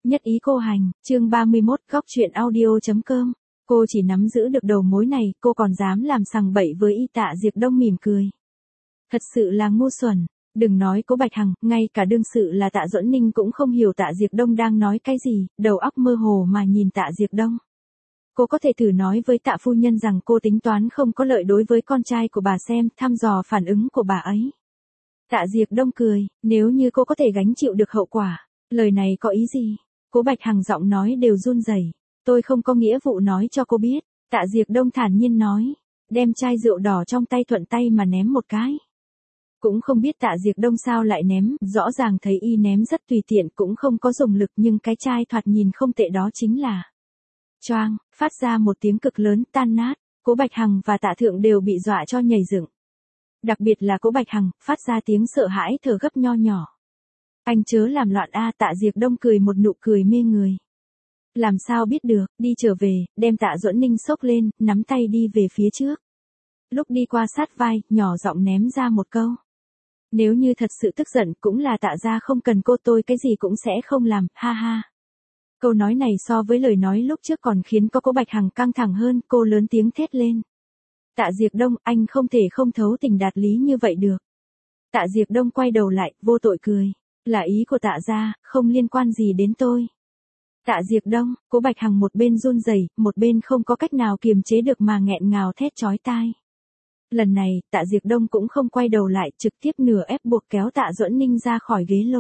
Nhất ý cô hành, chương 31, góc chuyện audio.com. Cô chỉ nắm giữ được đầu mối này, cô còn dám làm sằng bậy với y. Tạ Diệc Đông mỉm cười. Thật sự là ngu xuẩn. Đừng nói Cố Bạch Hằng, ngay cả đương sự là Tạ Duẫn Ninh cũng không hiểu Tạ Diệc Đông đang nói cái gì, đầu óc mơ hồ mà nhìn Tạ Diệc Đông. Cô có thể thử nói với Tạ phu nhân rằng cô tính toán không có lợi đối với con trai của bà xem, thăm dò phản ứng của bà ấy. Tạ Diệc Đông cười, nếu như cô có thể gánh chịu được hậu quả. Lời này có ý gì? Cố Bạch Hằng giọng nói đều run rẩy. Tôi không có nghĩa vụ nói cho cô biết. Tạ Diệc Đông thản nhiên nói. Đem chai rượu đỏ trong tay thuận tay mà ném một cái. Cũng không biết Tạ Diệc Đông sao lại ném, rõ ràng thấy y ném rất tùy tiện cũng không có dùng lực nhưng cái chai thoạt nhìn không tệ đó chính là. Choang, phát ra một tiếng cực lớn tan nát. Cố Bạch Hằng và Tạ Thượng đều bị dọa cho nhảy dựng. Đặc biệt là Cố Bạch Hằng, phát ra tiếng sợ hãi thở gấp nho nhỏ. Anh chớ làm loạn a. Tạ Diệc Đông cười một nụ cười mê người. Làm sao biết được, đi trở về, đem Tạ Duẫn Ninh xốc lên, nắm tay đi về phía trước. Lúc đi qua sát vai, nhỏ giọng ném ra một câu. Nếu như thật sự tức giận cũng là Tạ gia không cần cô, tôi cái gì cũng sẽ không làm, ha ha. Câu nói này so với lời nói lúc trước còn khiến Cố Bạch Hằng căng thẳng hơn, cô lớn tiếng thét lên. Tạ Diệc Đông, anh không thể không thấu tình đạt lý như vậy được. Tạ Diệc Đông quay đầu lại, vô tội cười. Là ý của Tạ gia, không liên quan gì đến tôi. Tạ Diệc Đông, Cố Bạch Hằng một bên run rẩy, một bên không có cách nào kiềm chế được mà nghẹn ngào thét chói tai. Lần này, Tạ Diệc Đông cũng không quay đầu lại, trực tiếp nửa ép buộc kéo Tạ Duẫn Ninh ra khỏi ghế lô.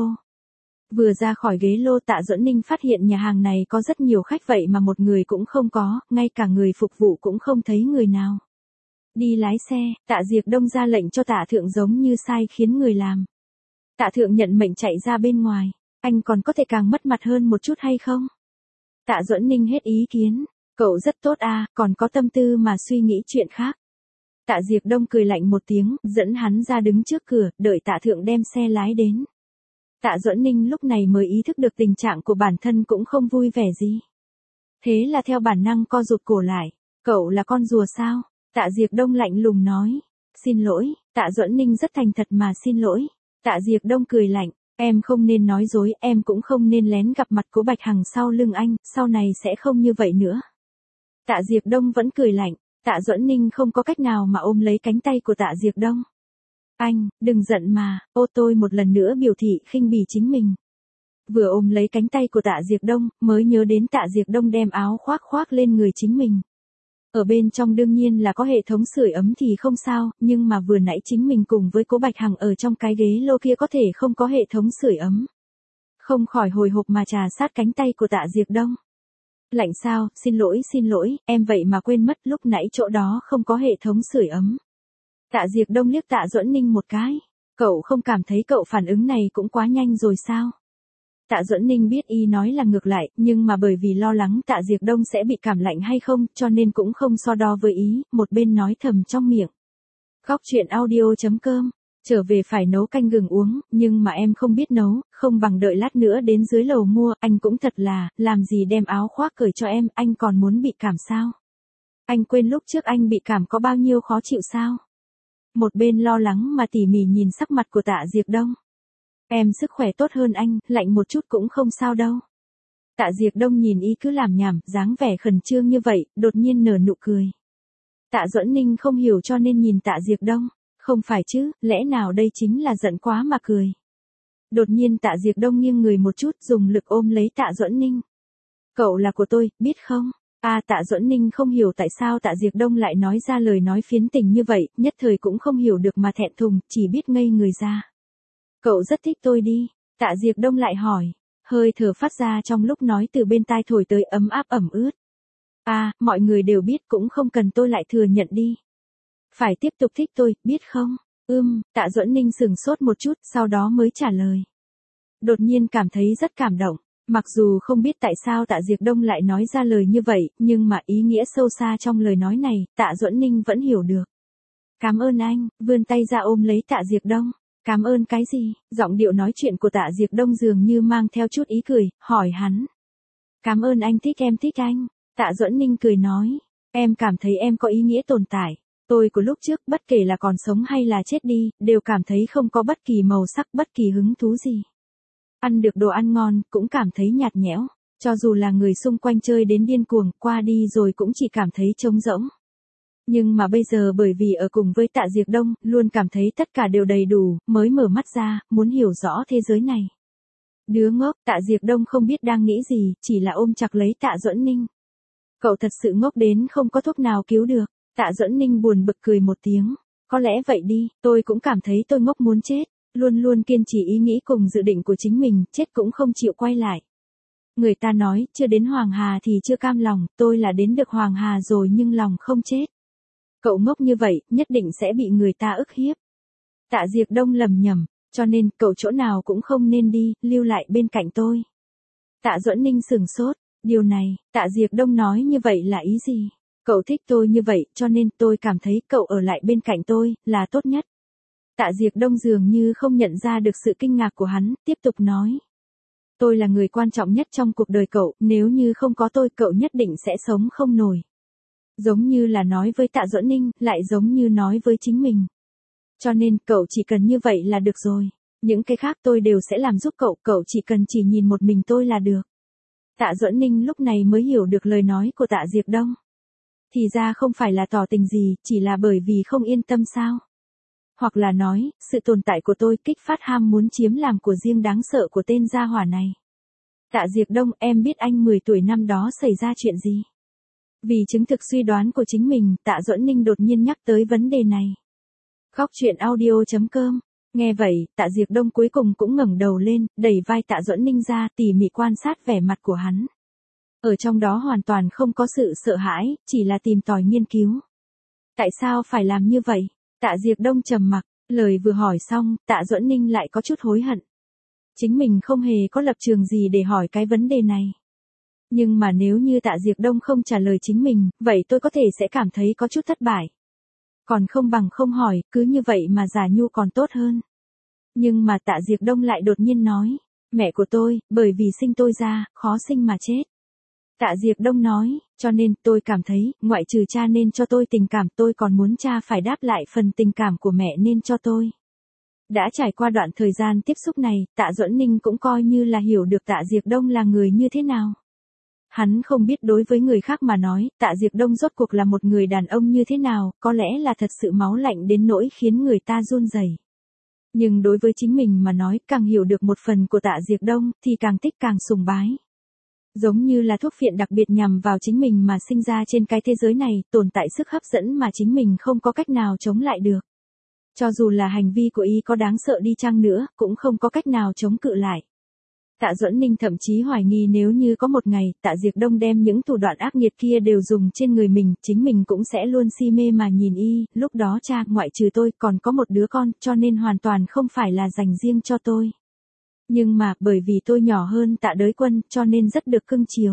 Vừa ra khỏi ghế lô, Tạ Duẫn Ninh phát hiện nhà hàng này có rất nhiều khách vậy mà một người cũng không có, ngay cả người phục vụ cũng không thấy người nào. Đi lái xe, Tạ Diệc Đông ra lệnh cho Tạ Thượng giống như sai khiến người làm. Tạ Thượng nhận mệnh chạy ra bên ngoài. Anh còn có thể càng mất mặt hơn một chút hay không? Tạ Duẫn Ninh hết ý kiến. Cậu rất tốt à, còn có tâm tư mà suy nghĩ chuyện khác. Tạ Diệc Đông cười lạnh một tiếng, dẫn hắn ra đứng trước cửa, đợi Tạ Thượng đem xe lái đến. Tạ Duẫn Ninh lúc này mới ý thức được tình trạng của bản thân cũng không vui vẻ gì. Thế là theo bản năng co rụt cổ lại. Cậu là con rùa sao? Tạ Diệc Đông lạnh lùng nói. Xin lỗi, Tạ Duẫn Ninh rất thành thật mà xin lỗi. Tạ Diệc Đông cười lạnh. Em không nên nói dối, em cũng không nên lén gặp mặt Cố Bạch Hằng sau lưng anh, sau này sẽ không như vậy nữa. Tạ Diệc Đông vẫn cười lạnh. Tạ Duẫn Ninh không có cách nào mà ôm lấy cánh tay của Tạ Diệc Đông. Anh, đừng giận mà, tôi một lần nữa biểu thị khinh bỉ chính mình. Vừa ôm lấy cánh tay của Tạ Diệc Đông, mới nhớ đến Tạ Diệc Đông đem áo khoác lên người chính mình. Ở bên trong đương nhiên là có hệ thống sưởi ấm thì không sao, nhưng mà vừa nãy chính mình cùng với Cố Bạch Hằng ở trong cái ghế lô kia có thể không có hệ thống sưởi ấm. Không khỏi hồi hộp mà trà sát cánh tay của Tạ Diệc Đông. Lạnh sao, xin lỗi, em vậy mà quên mất lúc nãy chỗ đó không có hệ thống sưởi ấm. Tạ Diệc Đông liếc Tạ Duẫn Ninh một cái. Cậu không cảm thấy cậu phản ứng này cũng quá nhanh rồi sao? Tạ Duẫn Ninh biết y nói là ngược lại, nhưng mà bởi vì lo lắng Tạ Diệc Đông sẽ bị cảm lạnh hay không, cho nên cũng không so đo với ý, một bên nói thầm trong miệng. Góc chuyện audio.com, trở về phải nấu canh gừng uống, nhưng mà em không biết nấu, không bằng đợi lát nữa đến dưới lầu mua, anh cũng thật là, làm gì đem áo khoác cởi cho em, anh còn muốn bị cảm sao? Anh quên lúc trước anh bị cảm có bao nhiêu khó chịu sao? Một bên lo lắng mà tỉ mỉ nhìn sắc mặt của Tạ Diệc Đông. Em sức khỏe tốt hơn anh, lạnh một chút cũng không sao đâu. Tạ Diệc Đông nhìn y cứ làm nhảm, dáng vẻ khẩn trương như vậy, đột nhiên nở nụ cười. Tạ Duẫn Ninh không hiểu cho nên nhìn Tạ Diệc Đông. Không phải chứ, lẽ nào đây chính là giận quá mà cười. Đột nhiên Tạ Diệc Đông nghiêng người một chút, dùng lực ôm lấy Tạ Duẫn Ninh. Cậu là của tôi, biết không? Tạ Duẫn Ninh không hiểu tại sao Tạ Diệc Đông lại nói ra lời nói phiến tình như vậy, nhất thời cũng không hiểu được mà thẹn thùng, chỉ biết ngây người ra. Cậu rất thích tôi đi. Tạ Diệc Đông lại hỏi. Hơi thở phát ra trong lúc nói từ bên tai thổi tới ấm áp ẩm ướt. Mọi người đều biết cũng không cần tôi lại thừa nhận đi. Phải tiếp tục thích tôi, biết không? Tạ Duẫn Ninh sửng sốt một chút, sau đó mới trả lời. Đột nhiên cảm thấy rất cảm động. Mặc dù không biết tại sao Tạ Diệc Đông lại nói ra lời như vậy, nhưng mà ý nghĩa sâu xa trong lời nói này, Tạ Duẫn Ninh vẫn hiểu được. Cảm ơn anh, vươn tay ra ôm lấy Tạ Diệc Đông. Cảm ơn cái gì? Giọng điệu nói chuyện của Tạ Diệc Đông dường như mang theo chút ý cười, hỏi hắn. Cảm ơn anh thích em thích anh. Tạ Duẫn Ninh cười nói. Em cảm thấy em có ý nghĩa tồn tại. Tôi của lúc trước, bất kể là còn sống hay là chết đi, đều cảm thấy không có bất kỳ màu sắc, bất kỳ hứng thú gì. Ăn được đồ ăn ngon, cũng cảm thấy nhạt nhẽo. Cho dù là người xung quanh chơi đến điên cuồng, qua đi rồi cũng chỉ cảm thấy trống rỗng. Nhưng mà bây giờ bởi vì ở cùng với Tạ Diệc Đông, luôn cảm thấy tất cả đều đầy đủ, mới mở mắt ra, muốn hiểu rõ thế giới này. Đứa ngốc, Tạ Diệc Đông không biết đang nghĩ gì, chỉ là ôm chặt lấy Tạ Duẫn Ninh. Cậu thật sự ngốc đến không có thuốc nào cứu được. Tạ Duẫn Ninh buồn bực cười một tiếng. Có lẽ vậy đi, tôi cũng cảm thấy tôi ngốc muốn chết. Luôn luôn kiên trì ý nghĩ cùng dự định của chính mình, chết cũng không chịu quay lại. Người ta nói, chưa đến Hoàng Hà thì chưa cam lòng, tôi là đến được Hoàng Hà rồi nhưng lòng không chết. Cậu ngốc như vậy, nhất định sẽ bị người ta ức hiếp. Tạ Diệc Đông lầm nhầm, cho nên, cậu chỗ nào cũng không nên đi, lưu lại bên cạnh tôi. Tạ Duẫn Ninh sửng sốt, điều này, Tạ Diệc Đông nói như vậy là ý gì? Cậu thích tôi như vậy, cho nên tôi cảm thấy cậu ở lại bên cạnh tôi, là tốt nhất. Tạ Diệc Đông dường như không nhận ra được sự kinh ngạc của hắn, tiếp tục nói. Tôi là người quan trọng nhất trong cuộc đời cậu, nếu như không có tôi cậu nhất định sẽ sống không nổi. Giống như là nói với Tạ Duẫn Ninh, lại giống như nói với chính mình. Cho nên, cậu chỉ cần như vậy là được rồi. Những cái khác tôi đều sẽ làm giúp cậu chỉ cần chỉ nhìn một mình tôi là được. Tạ Duẫn Ninh lúc này mới hiểu được lời nói của Tạ Diệc Đông. Thì ra không phải là tỏ tình gì, chỉ là bởi vì không yên tâm sao. Hoặc là nói, sự tồn tại của tôi kích phát ham muốn chiếm làm của riêng đáng sợ của tên gia hỏa này. Tạ Diệc Đông, em biết anh 10 tuổi năm đó xảy ra chuyện gì? Vì chứng thực suy đoán của chính mình, Tạ Duẫn Ninh đột nhiên nhắc tới vấn đề này. Góc truyện audio.com. Nghe vậy, Tạ Diệc Đông cuối cùng cũng ngẩng đầu lên, đẩy vai Tạ Duẫn Ninh ra, tỉ mỉ quan sát vẻ mặt của hắn. Ở trong đó hoàn toàn không có sự sợ hãi, chỉ là tìm tòi nghiên cứu. Tại sao phải làm như vậy? Tạ Diệc Đông trầm mặc, lời vừa hỏi xong, Tạ Duẫn Ninh lại có chút hối hận. Chính mình không hề có lập trường gì để hỏi cái vấn đề này. Nhưng mà nếu như Tạ Diệc Đông không trả lời chính mình, vậy tôi có thể sẽ cảm thấy có chút thất bại. Còn không bằng không hỏi, cứ như vậy mà giả nhu còn tốt hơn. Nhưng mà Tạ Diệc Đông lại đột nhiên nói, mẹ của tôi, bởi vì sinh tôi ra, khó sinh mà chết. Tạ Diệc Đông nói, cho nên tôi cảm thấy, ngoại trừ cha nên cho tôi tình cảm tôi còn muốn cha phải đáp lại phần tình cảm của mẹ nên cho tôi. Đã trải qua đoạn thời gian tiếp xúc này, Tạ Duẫn Ninh cũng coi như là hiểu được Tạ Diệc Đông là người như thế nào. Hắn không biết đối với người khác mà nói, Tạ Diệc Đông rốt cuộc là một người đàn ông như thế nào, có lẽ là thật sự máu lạnh đến nỗi khiến người ta run rẩy. Nhưng đối với chính mình mà nói, càng hiểu được một phần của Tạ Diệc Đông, thì càng thích càng sùng bái. Giống như là thuốc phiện đặc biệt nhằm vào chính mình mà sinh ra trên cái thế giới này, tồn tại sức hấp dẫn mà chính mình không có cách nào chống lại được. Cho dù là hành vi của y có đáng sợ đi chăng nữa, cũng không có cách nào chống cự lại. Tạ Duẫn Ninh thậm chí hoài nghi nếu như có một ngày, Tạ Diệc Đông đem những thủ đoạn ác nghiệt kia đều dùng trên người mình, chính mình cũng sẽ luôn si mê mà nhìn y, lúc đó cha, ngoại trừ tôi, còn có một đứa con, cho nên hoàn toàn không phải là dành riêng cho tôi. Nhưng mà, bởi vì tôi nhỏ hơn Tạ Đới Quân, cho nên rất được cưng chiều.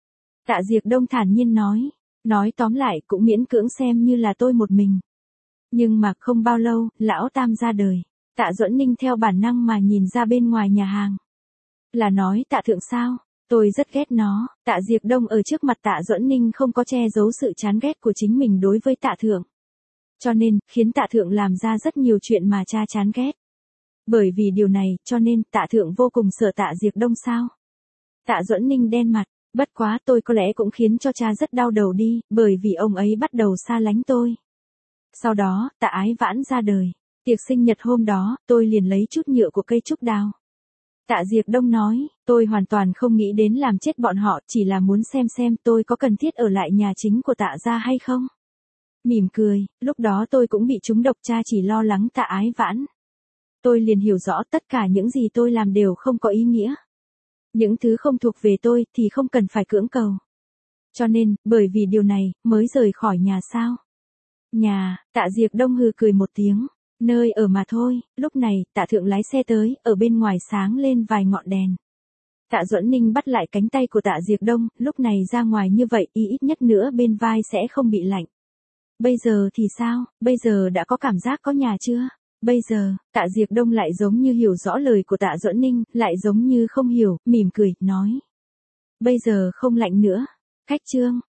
Tạ Diệc Đông thản nhiên nói tóm lại cũng miễn cưỡng xem như là tôi một mình. Nhưng mà không bao lâu, lão Tam ra đời. Tạ Duẫn Ninh theo bản năng mà nhìn ra bên ngoài nhà hàng. Là nói Tạ Thượng sao? Tôi rất ghét nó. Tạ Diệc Đông ở trước mặt Tạ Duẫn Ninh không có che giấu sự chán ghét của chính mình đối với Tạ Thượng. Cho nên, khiến Tạ Thượng làm ra rất nhiều chuyện mà cha chán ghét. Bởi vì điều này, cho nên Tạ Thượng vô cùng sợ Tạ Diệc Đông sao? Tạ Duẫn Ninh đen mặt, bất quá tôi có lẽ cũng khiến cho cha rất đau đầu đi, bởi vì ông ấy bắt đầu xa lánh tôi. Sau đó, Tạ Ái Vãn ra đời. Tiệc sinh nhật hôm đó, tôi liền lấy chút nhựa của cây trúc đào. Tạ Diệc Đông nói, tôi hoàn toàn không nghĩ đến làm chết bọn họ, chỉ là muốn xem tôi có cần thiết ở lại nhà chính của Tạ gia hay không. Mỉm cười, lúc đó tôi cũng bị trúng độc, cha chỉ lo lắng Tạ Ái Vãn. Tôi liền hiểu rõ tất cả những gì tôi làm đều không có ý nghĩa. Những thứ không thuộc về tôi thì không cần phải cưỡng cầu. Cho nên, bởi vì điều này, mới rời khỏi nhà sao. Nhà, Tạ Diệc Đông hừ cười một tiếng. Nơi ở mà thôi, lúc này, Tạ Thượng lái xe tới, ở bên ngoài sáng lên vài ngọn đèn. Tạ Duẫn Ninh bắt lại cánh tay của Tạ Diệc Đông, lúc này ra ngoài như vậy, ít nhất nữa bên vai sẽ không bị lạnh. Bây giờ thì sao, bây giờ đã có cảm giác có nhà chưa? Bây giờ, Tạ Diệc Đông lại giống như hiểu rõ lời của Tạ Duẫn Ninh, lại giống như không hiểu, mỉm cười, nói. Bây giờ không lạnh nữa. Khách trương,